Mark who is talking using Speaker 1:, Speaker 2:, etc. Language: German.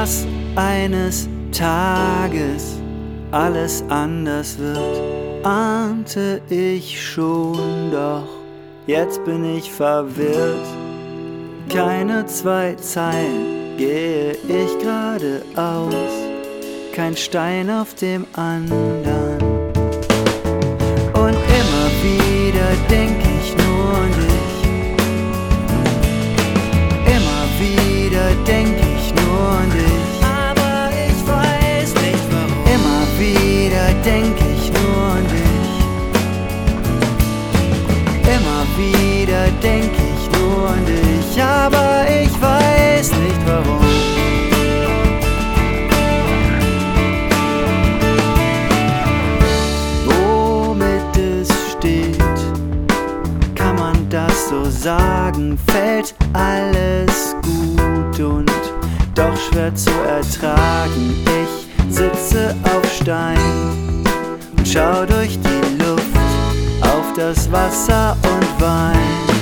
Speaker 1: dass eines Tages alles anders wird, ahnte ich schon, doch jetzt bin ich verwirrt. Keine 2 Zeilen gehe ich geradeaus, kein Stein auf dem anderen. Und immer wieder denk ich nur an dich. Immer wieder denk ich nur an dich. Aber ich weiß nicht warum. Immer wieder denk ich nur an dich. Immer wieder denk ich nur an dich. Aber ich weiß nicht warum. Das so sagen, fällt alles gut und doch schwer zu ertragen. Ich sitze auf Stein und schau durch die Luft auf das Wasser und wein.